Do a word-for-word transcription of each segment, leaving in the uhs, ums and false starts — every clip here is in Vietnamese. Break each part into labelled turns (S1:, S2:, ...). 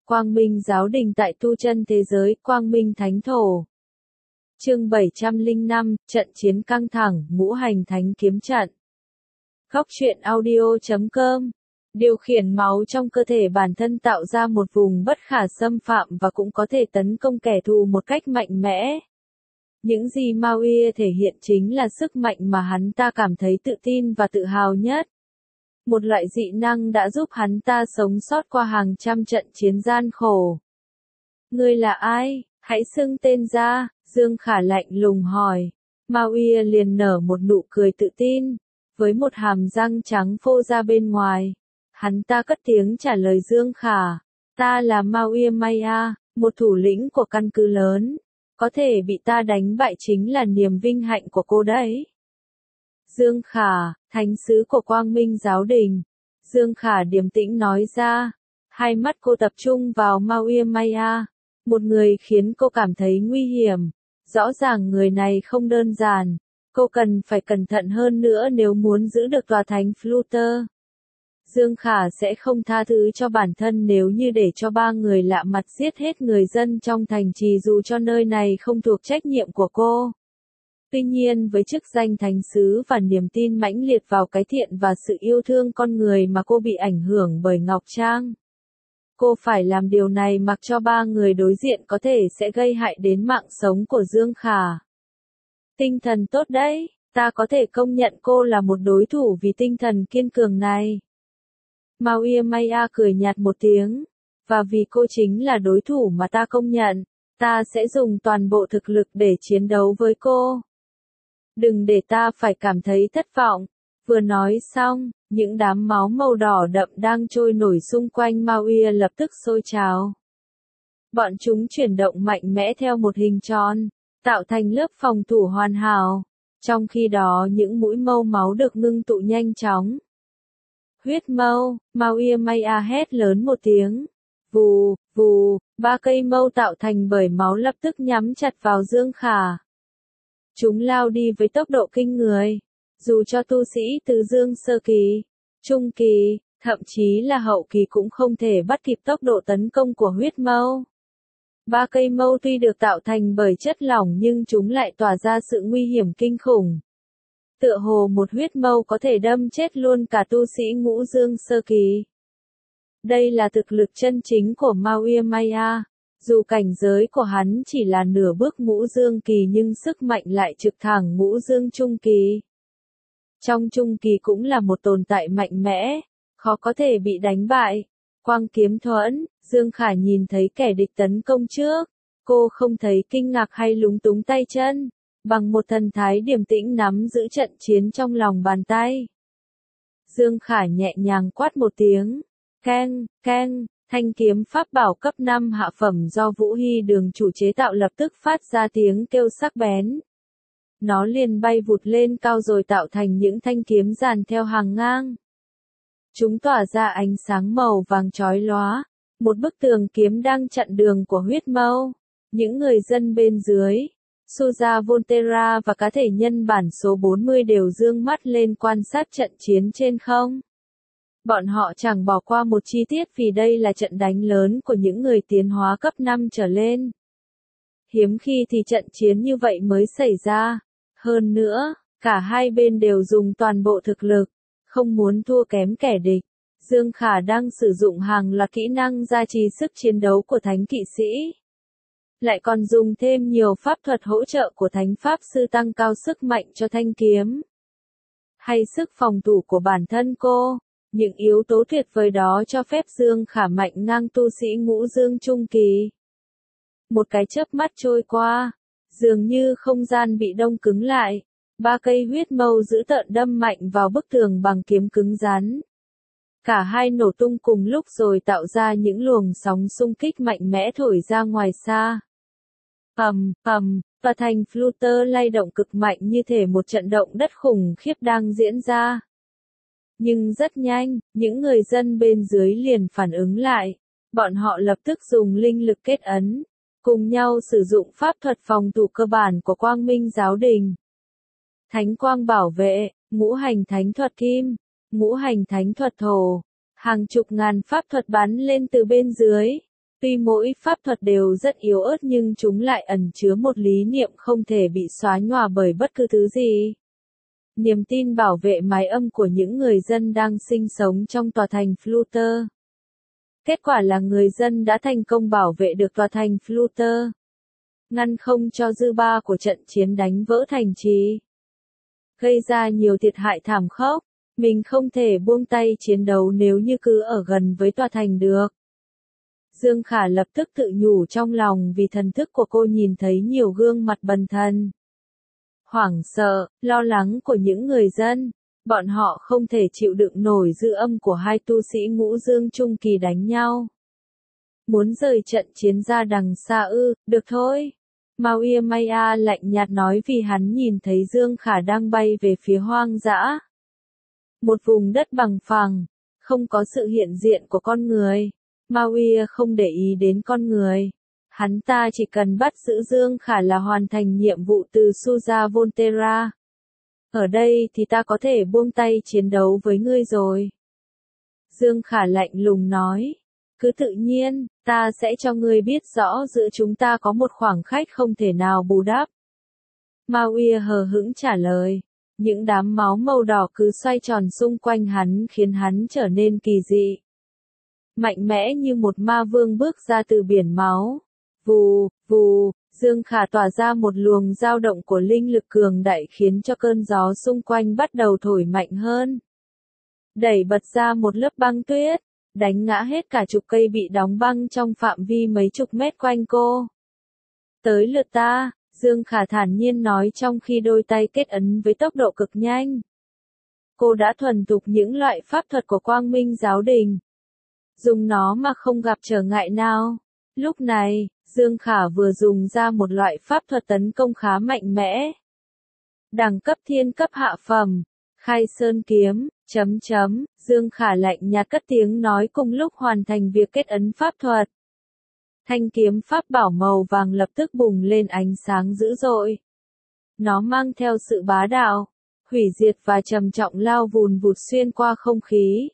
S1: Quang Minh Giáo Đình tại tu chân thế giới, Quang Minh Thánh Thổ. Chương bảy trăm lẻ năm, trận chiến căng thẳng, ngũ hành thánh kiếm trận. Góc truyện audio chấm com. Điều khiển máu trong cơ thể bản thân tạo ra một vùng bất khả xâm phạm và cũng có thể tấn công kẻ thù một cách mạnh mẽ. Những gì Mao Ia thể hiện chính là sức mạnh mà hắn ta cảm thấy tự tin và tự hào nhất. Một loại dị năng đã giúp hắn ta sống sót qua hàng trăm trận chiến gian khổ. Ngươi là ai? Hãy xưng tên ra, Dương Khả lạnh lùng hỏi. Mao Ia liền nở một nụ cười tự tin, với một hàm răng trắng phô ra bên ngoài. Hắn ta cất tiếng trả lời Dương Khả. Ta là Mao Ia Maya, một thủ lĩnh của căn cứ lớn. Có thể bị ta đánh bại chính là niềm vinh hạnh của cô đấy. Dương Khả, thánh sứ của Quang Minh Giáo Đình. Dương Khả điềm tĩnh nói ra. Hai mắt cô tập trung vào Mao Ia Maya, một người khiến cô cảm thấy nguy hiểm. Rõ ràng người này không đơn giản. Cô cần phải cẩn thận hơn nữa nếu muốn giữ được tòa thánh Flutter. Dương Khả sẽ không tha thứ cho bản thân nếu như để cho ba người lạ mặt giết hết người dân trong thành trì dù cho nơi này không thuộc trách nhiệm của cô. Tuy nhiên với chức danh thánh sứ và niềm tin mãnh liệt vào cái thiện và sự yêu thương con người mà cô bị ảnh hưởng bởi Ngọc Trang. Cô phải làm điều này mặc cho ba người đối diện có thể sẽ gây hại đến mạng sống của Dương Khả. Tinh thần tốt đấy, ta có thể công nhận cô là một đối thủ vì tinh thần kiên cường này. Mao Ia Maya cười nhạt một tiếng, và vì cô chính là đối thủ mà ta công nhận, ta sẽ dùng toàn bộ thực lực để chiến đấu với cô. Đừng để ta phải cảm thấy thất vọng. Vừa nói xong, những đám máu màu đỏ đậm đang trôi nổi xung quanh Mao Ia lập tức sôi trào. Bọn chúng chuyển động mạnh mẽ theo một hình tròn, tạo thành lớp phòng thủ hoàn hảo. Trong khi đó những mũi mâu máu được ngưng tụ nhanh chóng. Huyết mâu, Mao Ia Maya hét lớn một tiếng. Vù, vù, ba cây mâu tạo thành bởi máu lập tức nhắm chặt vào Dương Khả. Chúng lao đi với tốc độ kinh người. Dù cho tu sĩ từ dương sơ kỳ, trung kỳ, thậm chí là hậu kỳ cũng không thể bắt kịp tốc độ tấn công của huyết mâu. Ba cây mâu tuy được tạo thành bởi chất lỏng nhưng chúng lại tỏa ra sự nguy hiểm kinh khủng. Tựa hồ một huyết mâu có thể đâm chết luôn cả tu sĩ ngũ dương sơ kỳ. Đây là thực lực chân chính của Mao Ia Maya. Dù cảnh giới của hắn chỉ là nửa bước ngũ dương kỳ nhưng sức mạnh lại trực thẳng ngũ dương trung kỳ. Trong trung kỳ cũng là một tồn tại mạnh mẽ, khó có thể bị đánh bại. Quang kiếm thuẫn, Dương Khả nhìn thấy kẻ địch tấn công trước. Cô không thấy kinh ngạc hay lúng túng tay chân. Bằng một thần thái điềm tĩnh nắm giữ trận chiến trong lòng bàn tay. Dương Khả nhẹ nhàng quát một tiếng. Keng, keng, thanh kiếm pháp bảo cấp năm hạ phẩm do Vũ Hy Đường chủ chế tạo lập tức phát ra tiếng kêu sắc bén. Nó liền bay vụt lên cao rồi tạo thành những thanh kiếm dàn theo hàng ngang. Chúng tỏa ra ánh sáng màu vàng chói lóa. Một bức tường kiếm đang chặn đường của huyết mâu. Những người dân bên dưới, Suza Volterra và cá thể nhân bản số bốn mươi đều dương mắt lên quan sát trận chiến trên không. Bọn họ chẳng bỏ qua một chi tiết vì đây là trận đánh lớn của những người tiến hóa cấp năm trở lên. Hiếm khi thì trận chiến như vậy mới xảy ra. Hơn nữa, cả hai bên đều dùng toàn bộ thực lực, không muốn thua kém kẻ địch. Dương Khả đang sử dụng hàng loạt kỹ năng gia trì sức chiến đấu của thánh kỵ sĩ. Lại còn dùng thêm nhiều pháp thuật hỗ trợ của thánh pháp sư tăng cao sức mạnh cho thanh kiếm. Hay sức phòng thủ của bản thân cô. Những yếu tố tuyệt vời đó cho phép Dương Khả mạnh ngang tu sĩ ngũ dương trung kỳ. Một cái chớp mắt trôi qua, dường như không gian bị đông cứng lại. Ba cây huyết mâu dữ tợn đâm mạnh vào bức tường bằng kiếm cứng rắn. Cả hai nổ tung cùng lúc rồi tạo ra những luồng sóng xung kích mạnh mẽ thổi ra ngoài xa. Ầm, ầm, và thành Flutter lay động cực mạnh như thể một trận động đất khủng khiếp đang diễn ra. Nhưng rất nhanh, những người dân bên dưới liền phản ứng lại. Bọn họ lập tức dùng linh lực kết ấn, cùng nhau sử dụng pháp thuật phòng thủ cơ bản của Quang Minh Giáo Đình. Thánh quang bảo vệ, ngũ hành thánh thuật kim, ngũ hành thánh thuật thổ, hàng chục ngàn pháp thuật bắn lên từ bên dưới. Tuy mỗi pháp thuật đều rất yếu ớt nhưng chúng lại ẩn chứa một lý niệm không thể bị xóa nhòa bởi bất cứ thứ gì. Niềm tin bảo vệ mái âm của những người dân đang sinh sống trong tòa thành Flutter. Kết quả là người dân đã thành công bảo vệ được tòa thành Flutter, ngăn không cho dư ba của trận chiến đánh vỡ thành trì, gây ra nhiều thiệt hại thảm khốc. Mình không thể buông tay chiến đấu nếu như cứ ở gần với tòa thành được. Dương Khả lập tức tự nhủ trong lòng vì thần thức của cô nhìn thấy nhiều gương mặt bần thần. Hoảng sợ, lo lắng của những người dân, bọn họ không thể chịu đựng nổi dư âm của hai tu sĩ ngũ dương trung kỳ đánh nhau. Muốn rời trận chiến ra đằng xa ư, được thôi. Mao Ia Maya lạnh nhạt nói vì hắn nhìn thấy Dương Khả đang bay về phía hoang dã. Một vùng đất bằng phẳng, không có sự hiện diện của con người. Mao Ia không để ý đến con người. Hắn ta chỉ cần bắt giữ Dương Khả là hoàn thành nhiệm vụ từ Suza Volterra. Ở đây thì ta có thể buông tay chiến đấu với ngươi rồi. Dương Khả lạnh lùng nói. Cứ tự nhiên, ta sẽ cho ngươi biết rõ giữa chúng ta có một khoảng cách không thể nào bù đắp. Mao Ia hờ hững trả lời. Những đám máu màu đỏ cứ xoay tròn xung quanh hắn khiến hắn trở nên kỳ dị. Mạnh mẽ như một ma vương bước ra từ biển máu. Vù, vù, Dương Khả tỏa ra một luồng dao động của linh lực cường đại khiến cho cơn gió xung quanh bắt đầu thổi mạnh hơn. Đẩy bật ra một lớp băng tuyết, đánh ngã hết cả chục cây bị đóng băng trong phạm vi mấy chục mét quanh cô. Tới lượt ta, Dương Khả thản nhiên nói trong khi đôi tay kết ấn với tốc độ cực nhanh. Cô đã thuần thục những loại pháp thuật của Quang Minh Giáo Đình. Dùng nó mà không gặp trở ngại nào. Lúc này, Dương Khả vừa dùng ra một loại pháp thuật tấn công khá mạnh mẽ. Đẳng cấp thiên cấp hạ phẩm, Khai Sơn Kiếm, chấm chấm, Dương Khả lạnh nhạt cất tiếng nói cùng lúc hoàn thành việc kết ấn pháp thuật. Thanh kiếm pháp bảo màu vàng lập tức bùng lên ánh sáng dữ dội. Nó mang theo sự bá đạo, hủy diệt và trầm trọng lao vùn vụt xuyên qua không khí.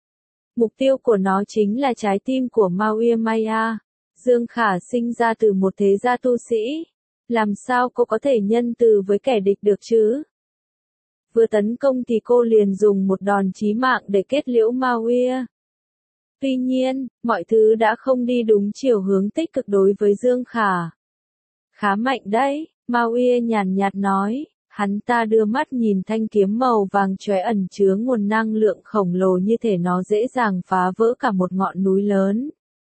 S1: Mục tiêu của nó chính là trái tim của Mao Ia Maya. Dương Khả sinh ra từ một thế gia tu sĩ. Làm sao cô có thể nhân từ với kẻ địch được chứ? Vừa tấn công thì cô liền dùng một đòn chí mạng để kết liễu Mao Ia. Tuy nhiên, mọi thứ đã không đi đúng chiều hướng tích cực đối với Dương Khả. Khá mạnh đấy, Mao Ia nhàn nhạt nói. Hắn ta đưa mắt nhìn thanh kiếm màu vàng chóe ẩn chứa nguồn năng lượng khổng lồ như thể nó dễ dàng phá vỡ cả một ngọn núi lớn.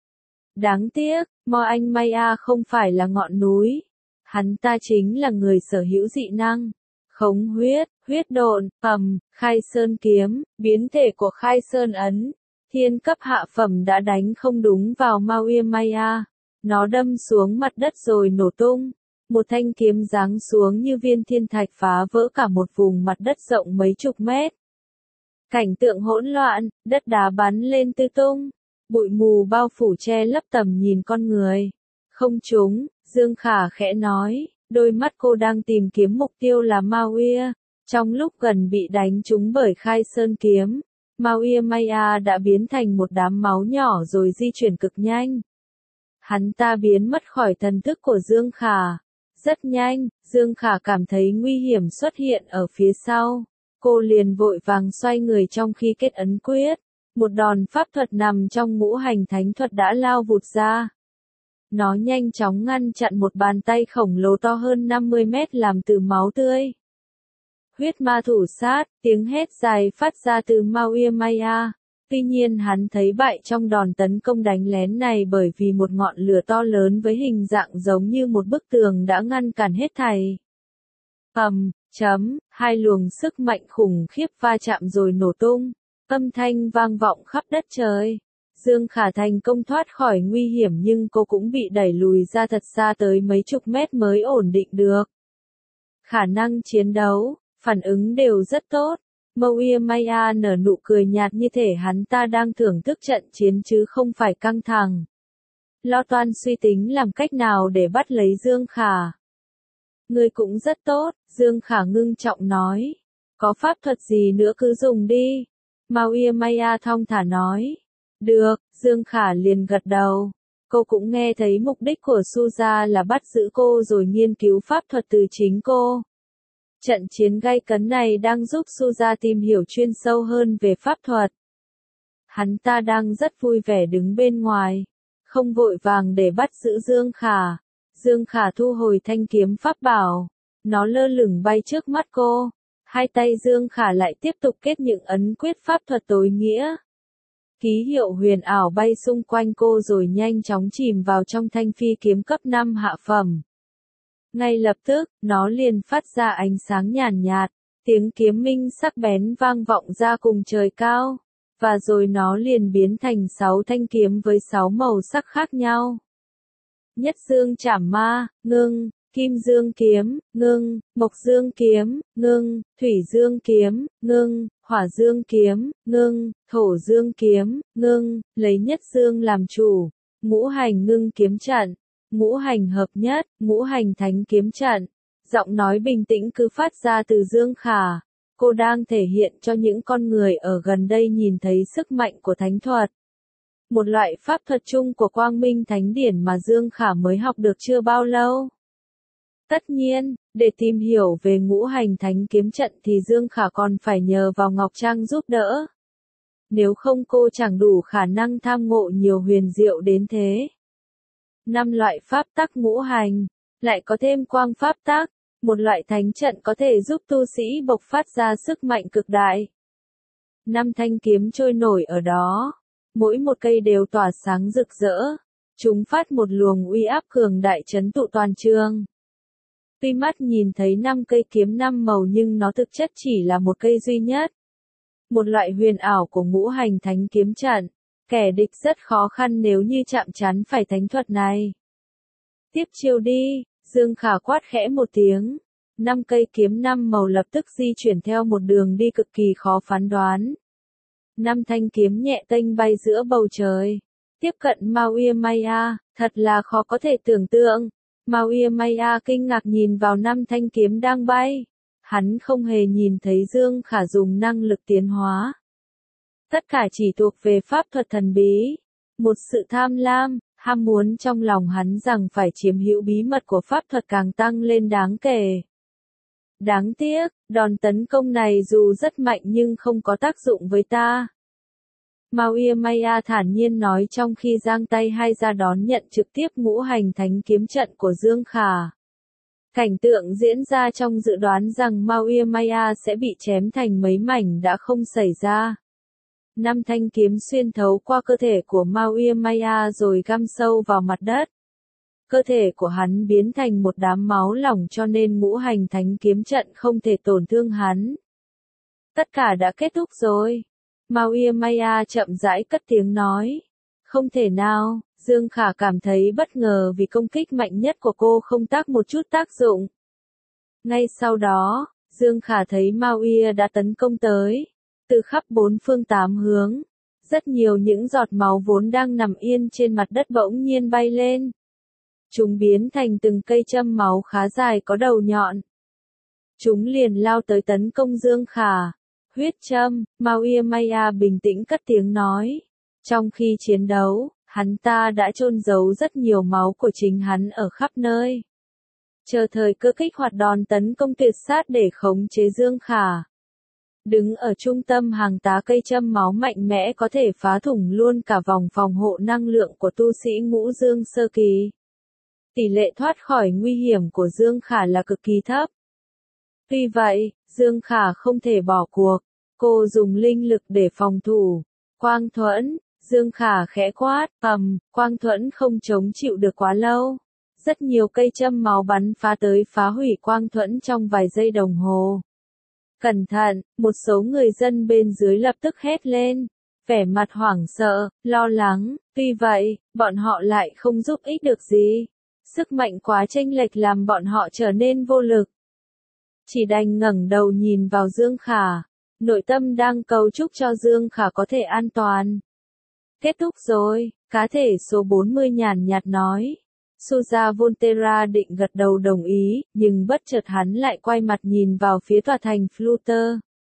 S1: Đáng tiếc, Mo Anh Maya không phải là ngọn núi. Hắn ta chính là người sở hữu dị năng. Khống huyết, huyết độn, ầm, Khai Sơn Kiếm, biến thể của Khai Sơn Ấn. Thiên cấp hạ phẩm đã đánh không đúng vào Mao Ia Maya. Nó đâm xuống mặt đất rồi nổ tung. Một thanh kiếm giáng xuống như viên thiên thạch phá vỡ cả một vùng mặt đất rộng mấy chục mét. Cảnh tượng hỗn loạn, đất đá bắn lên tứ tung. Bụi mù bao phủ che lấp tầm nhìn con người. Không trúng, Dương Khả khẽ nói, đôi mắt cô đang tìm kiếm mục tiêu là Mao Ia. Trong lúc gần bị đánh trúng bởi Khai Sơn Kiếm, Mao Ia Maya đã biến thành một đám máu nhỏ rồi di chuyển cực nhanh. Hắn ta biến mất khỏi thần thức của Dương Khả. Rất nhanh, Dương Khả cảm thấy nguy hiểm xuất hiện ở phía sau. Cô liền vội vàng xoay người trong khi kết ấn quyết. Một đòn pháp thuật nằm trong ngũ hành thánh thuật đã lao vụt ra. Nó nhanh chóng ngăn chặn một bàn tay khổng lồ to hơn năm mươi mét làm từ máu tươi. Huyết ma thủ sát, tiếng hét dài phát ra từ Mao Ia Maya. Tuy nhiên hắn thấy bại trong đòn tấn công đánh lén này bởi vì một ngọn lửa to lớn với hình dạng giống như một bức tường đã ngăn cản hết thảy. Ầm, chấm, hai luồng sức mạnh khủng khiếp va chạm rồi nổ tung. Âm thanh vang vọng khắp đất trời. Dương Khả thành công thoát khỏi nguy hiểm nhưng cô cũng bị đẩy lùi ra thật xa tới mấy chục mét mới ổn định được. Khả năng chiến đấu, phản ứng đều rất tốt. Mao Ia Maya nở nụ cười nhạt như thể hắn ta đang thưởng thức trận chiến chứ không phải căng thẳng. Lo toan suy tính làm cách nào để bắt lấy Dương Khả. Ngươi cũng rất tốt, Dương Khả ngưng trọng nói. Có pháp thuật gì nữa cứ dùng đi. Mao Ia Maya thong thả nói. Được, Dương Khả liền gật đầu. Cô cũng nghe thấy mục đích của Suza là bắt giữ cô rồi nghiên cứu pháp thuật từ chính cô. Trận chiến gay cấn này đang giúp Suza tìm hiểu chuyên sâu hơn về pháp thuật. Hắn ta đang rất vui vẻ đứng bên ngoài, không vội vàng để bắt giữ Dương Khả. Dương Khả thu hồi thanh kiếm pháp bảo, nó lơ lửng bay trước mắt cô. Hai tay Dương Khả lại tiếp tục kết những ấn quyết pháp thuật tối nghĩa. Ký hiệu huyền ảo bay xung quanh cô rồi nhanh chóng chìm vào trong thanh phi kiếm cấp năm hạ phẩm. Ngay lập tức, nó liền phát ra ánh sáng nhàn nhạt, tiếng kiếm minh sắc bén vang vọng ra cùng trời cao, và rồi nó liền biến thành sáu thanh kiếm với sáu màu sắc khác nhau. Nhất dương trảm ma, ngưng, kim dương kiếm, ngưng, mộc dương kiếm, ngưng, thủy dương kiếm, ngưng, hỏa dương kiếm, ngưng, thổ dương kiếm, ngưng, lấy nhất dương làm chủ, ngũ hành ngưng kiếm trận, ngũ hành hợp nhất, ngũ hành thánh kiếm trận. Giọng nói bình tĩnh cứ phát ra từ Dương Khả. Cô đang thể hiện cho những con người ở gần đây nhìn thấy sức mạnh của thánh thuật. Một loại pháp thuật chung của Quang Minh Thánh Điển mà Dương Khả mới học được chưa bao lâu. Tất nhiên, để tìm hiểu về ngũ hành thánh kiếm trận thì Dương Khả còn phải nhờ vào Ngọc Trang giúp đỡ. Nếu không cô chẳng đủ khả năng tham ngộ nhiều huyền diệu đến thế. Năm loại pháp tắc ngũ hành, lại có thêm quang pháp tắc, một loại thánh trận có thể giúp tu sĩ bộc phát ra sức mạnh cực đại. Năm thanh kiếm trôi nổi ở đó, mỗi một cây đều tỏa sáng rực rỡ, chúng phát một luồng uy áp cường đại trấn tụ toàn trường. Tuy mắt nhìn thấy năm cây kiếm năm màu nhưng nó thực chất chỉ là một cây duy nhất. Một loại huyền ảo của ngũ hành thánh kiếm trận, kẻ địch rất khó khăn nếu như chạm trán phải thánh thuật này. Tiếp chiêu đi, Dương Khả quát khẽ một tiếng. Năm cây kiếm năm màu lập tức di chuyển theo một đường đi cực kỳ khó phán đoán. Năm thanh kiếm nhẹ tênh bay giữa bầu trời. Tiếp cận Mauia Maya, thật là khó có thể tưởng tượng. Mauia Maya kinh ngạc nhìn vào năm thanh kiếm đang bay. Hắn không hề nhìn thấy Dương Khả dùng năng lực tiến hóa. Tất cả chỉ thuộc về pháp thuật thần bí. Một sự tham lam, ham muốn trong lòng hắn rằng phải chiếm hữu bí mật của pháp thuật càng tăng lên đáng kể. Đáng tiếc, đòn tấn công này dù rất mạnh nhưng không có tác dụng với ta. Mauia Maya thản nhiên nói trong khi giang tay hai ra đón nhận trực tiếp ngũ hành thánh kiếm trận của Dương Khả. Cảnh tượng diễn ra trong dự đoán rằng Mauia Maya sẽ bị chém thành mấy mảnh đã không xảy ra. Năm thanh kiếm xuyên thấu qua cơ thể của Mauia Maya rồi găm sâu vào mặt đất. Cơ thể của hắn biến thành một đám máu lỏng cho nên ngũ hành thánh kiếm trận không thể tổn thương hắn. Tất cả đã kết thúc rồi. Mauia Maya chậm rãi cất tiếng nói. Không thể nào, Dương Khả cảm thấy bất ngờ vì công kích mạnh nhất của cô không tác một chút tác dụng. Ngay sau đó, Dương Khả thấy Mauia đã tấn công tới. Từ khắp bốn phương tám hướng, rất nhiều những giọt máu vốn đang nằm yên trên mặt đất bỗng nhiên bay lên. Chúng biến thành từng cây châm máu khá dài có đầu nhọn. Chúng liền lao tới tấn công Dương Khả. Huyết châm, Mauia Maya bình tĩnh cất tiếng nói. Trong khi chiến đấu, hắn ta đã chôn giấu rất nhiều máu của chính hắn ở khắp nơi. Chờ thời cơ kích hoạt đòn tấn công tuyệt sát để khống chế Dương Khả. Đứng ở trung tâm hàng tá cây châm máu mạnh mẽ có thể phá thủng luôn cả vòng phòng hộ năng lượng của tu sĩ ngũ dương sơ kỳ. Tỷ lệ thoát khỏi nguy hiểm của Dương Khả là cực kỳ thấp. Tuy vậy, Dương Khả không thể bỏ cuộc. Cô dùng linh lực để phòng thủ. Quang thuẫn, Dương Khả khẽ quát, ầm, quang thuẫn không chống chịu được quá lâu. Rất nhiều cây châm máu bắn phá tới phá hủy quang thuẫn trong vài giây đồng hồ. Cẩn thận, một số người dân bên dưới lập tức hét lên, vẻ mặt hoảng sợ, lo lắng, tuy vậy, bọn họ lại không giúp ích được gì. Sức mạnh quá chênh lệch làm bọn họ trở nên vô lực. Chỉ đành ngẩng đầu nhìn vào Dương Khả, nội tâm đang cầu chúc cho Dương Khả có thể an toàn. Kết thúc rồi, cá thể số bốn mươi nhàn nhạt nói. Suza Volterra định gật đầu đồng ý, nhưng bất chợt hắn lại quay mặt nhìn vào phía tòa thành Flutter.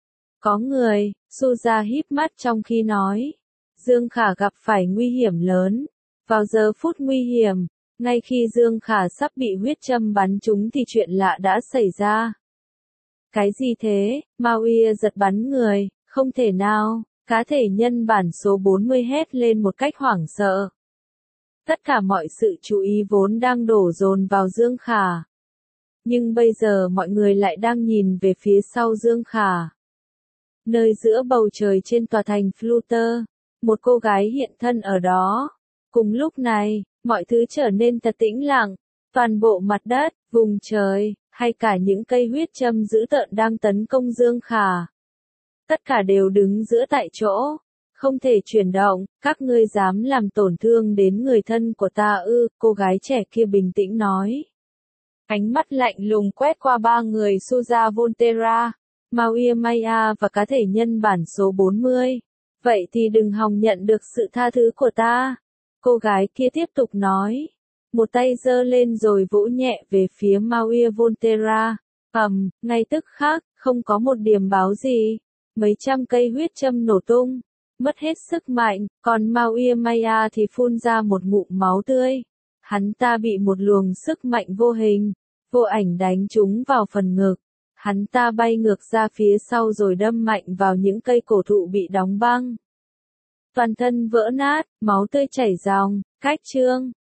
S1: Có người, Suza híp mắt trong khi nói. Dương Khả gặp phải nguy hiểm lớn. Vào giờ phút nguy hiểm, ngay khi Dương Khả sắp bị huyết châm bắn trúng thì chuyện lạ đã xảy ra. Cái gì thế? Mao Ia giật bắn người, không thể nào, cá thể nhân bản số bốn mươi hét lên một cách hoảng sợ. Tất cả mọi sự chú ý vốn đang đổ dồn vào Dương Khả. Nhưng bây giờ mọi người lại đang nhìn về phía sau Dương Khả. Nơi giữa bầu trời trên tòa thành Flutter, một cô gái hiện thân ở đó. Cùng lúc này, mọi thứ trở nên thật tĩnh lặng, toàn bộ mặt đất, vùng trời, hay cả những cây huyết châm dữ tợn đang tấn công Dương Khả. Tất cả đều đứng giữa tại chỗ, không thể chuyển động, các ngươi dám làm tổn thương đến người thân của ta ư, cô gái trẻ kia bình tĩnh nói. Ánh mắt lạnh lùng quét qua ba người Suza Volterra, Mao Ia Maya và cá thể nhân bản số bốn mươi. Vậy thì đừng hòng nhận được sự tha thứ của ta. Cô gái kia tiếp tục nói. Một tay giơ lên rồi vỗ nhẹ về phía Mao Ia Volterra. Ầm, ngay tức khắc, không có một điểm báo gì. Mấy trăm cây huyết châm nổ tung, mất hết sức mạnh, còn Mao Ia Maya thì phun ra một ngụm máu tươi. Hắn ta bị một luồng sức mạnh vô hình, vô ảnh đánh trúng vào phần ngực. Hắn ta bay ngược ra phía sau rồi đâm mạnh vào những cây cổ thụ bị đóng băng. Toàn thân vỡ nát, máu tươi chảy ròng, cách chương.